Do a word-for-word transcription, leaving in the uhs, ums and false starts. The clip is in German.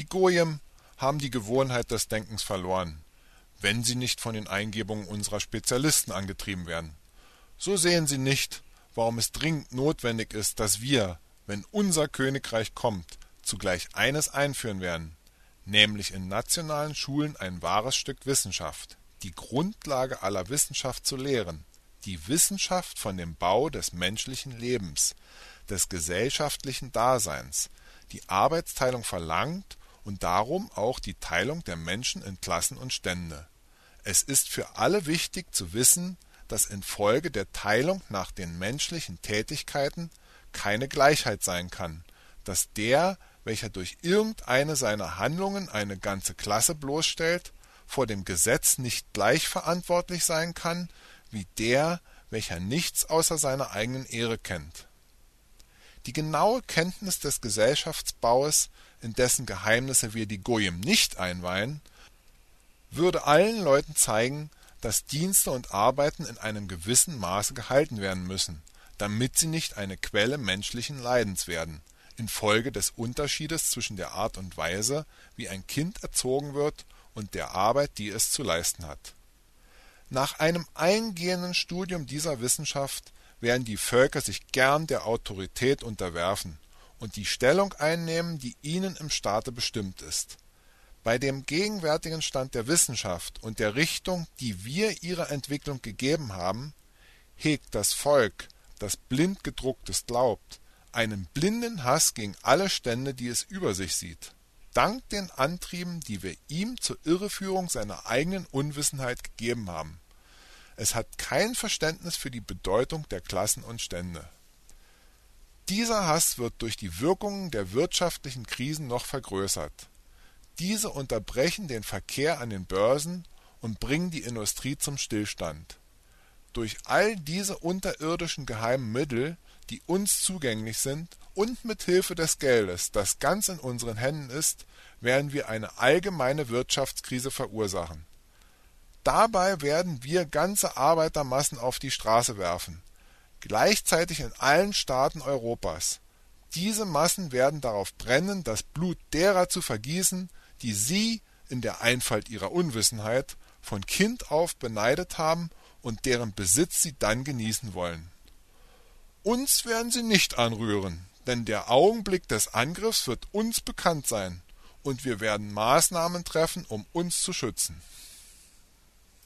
Die Goyim haben die Gewohnheit des Denkens verloren, wenn sie nicht von den Eingebungen unserer Spezialisten angetrieben werden. So sehen sie nicht, warum es dringend notwendig ist, dass wir, wenn unser Königreich kommt, zugleich eines einführen werden, nämlich in nationalen Schulen ein wahres Stück Wissenschaft, die Grundlage aller Wissenschaft zu lehren, die Wissenschaft von dem Bau des menschlichen Lebens, des gesellschaftlichen Daseins, die Arbeitsteilung verlangt und darum auch die Teilung der Menschen in Klassen und Stände. Es ist für alle wichtig zu wissen, dass infolge der Teilung nach den menschlichen Tätigkeiten keine Gleichheit sein kann, dass der, welcher durch irgendeine seiner Handlungen eine ganze Klasse bloßstellt, vor dem Gesetz nicht gleich verantwortlich sein kann, wie der, welcher nichts außer seiner eigenen Ehre kennt. Die genaue Kenntnis des Gesellschaftsbaues, in dessen Geheimnisse wir die Goyim nicht einweihen, würde allen Leuten zeigen, dass Dienste und Arbeiten in einem gewissen Maße gehalten werden müssen, damit sie nicht eine Quelle menschlichen Leidens werden, infolge des Unterschiedes zwischen der Art und Weise, wie ein Kind erzogen wird, und der Arbeit, die es zu leisten hat. Nach einem eingehenden Studium dieser Wissenschaft werden die Völker sich gern der Autorität unterwerfen und die Stellung einnehmen, die ihnen im Staate bestimmt ist. Bei dem gegenwärtigen Stand der Wissenschaft und der Richtung, die wir ihrer Entwicklung gegeben haben, hegt das Volk, das blind Gedrucktes glaubt, einen blinden Hass gegen alle Stände, die es über sich sieht, dank den Antrieben, die wir ihm zur Irreführung seiner eigenen Unwissenheit gegeben haben. Es hat kein Verständnis für die Bedeutung der Klassen und Stände. Dieser Hass wird durch die Wirkungen der wirtschaftlichen Krisen noch vergrößert. Diese unterbrechen den Verkehr an den Börsen und bringen die Industrie zum Stillstand. Durch all diese unterirdischen geheimen Mittel, die uns zugänglich sind, und mit Hilfe des Geldes, das ganz in unseren Händen ist, werden wir eine allgemeine Wirtschaftskrise verursachen. Dabei werden wir ganze Arbeitermassen auf die Straße werfen, gleichzeitig in allen Staaten Europas. Diese Massen werden darauf brennen, das Blut derer zu vergießen, die sie, in der Einfalt ihrer Unwissenheit, von Kind auf beneidet haben und deren Besitz sie dann genießen wollen. Uns werden sie nicht anrühren, denn der Augenblick des Angriffs wird uns bekannt sein, und wir werden Maßnahmen treffen, um uns zu schützen.